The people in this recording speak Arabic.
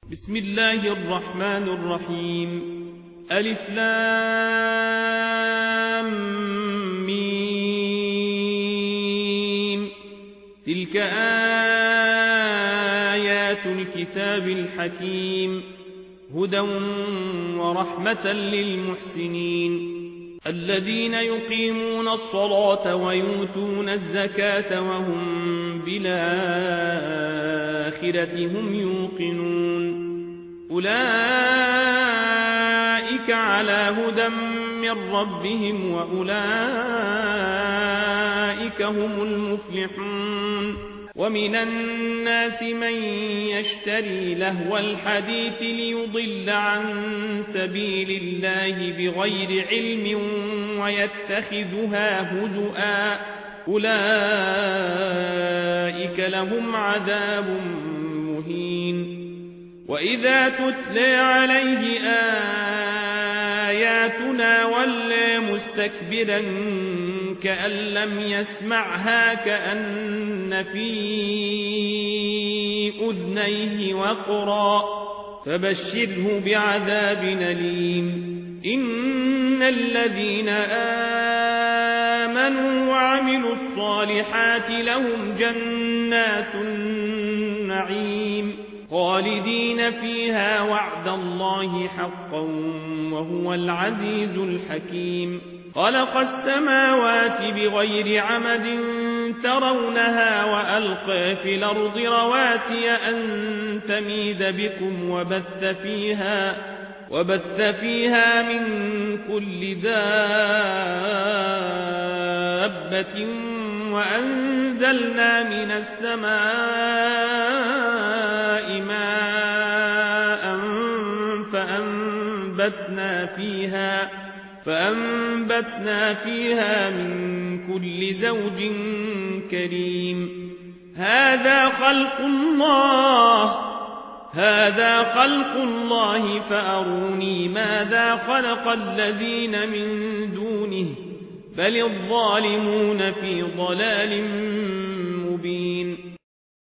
بسم الله الرحمن الرحيم ألف لام ميم تلك آيات الكتاب الحكيم هدى ورحمة للمحسنين الذين يقيمون الصلاة ويؤتون الزكاة وهم بالآخرة هم يوقنون أولئك على هدى من ربهم وأولئك هم المفلحون ومن الناس من يشتري لهو الحديث ليضل عن سبيل الله بغير علم ويتخذها هزؤا أولئك لهم عذاب مهين وإذا تتلى عليه آياتنا ولى مستكبرا كأن لم يسمعها كأن في أذنيه وقرا فبشره بعذاب أليم إن الذين آمنوا وعملوا الصالحات لهم جنات النعيم خالدين فيها وعد الله حقا وهو العزيز الحكيم خلق السماوات بغير عمد ترونها وألقى في الأرض رواسي أن تميد بكم وبث فيها من كل دابة وأنزلنا من السماء ماء فأنبتنا فيها من كل زوج كريم هذا خلق الله فأروني ماذا خلق الذين من دونه بل الظالمون في ضلال مبين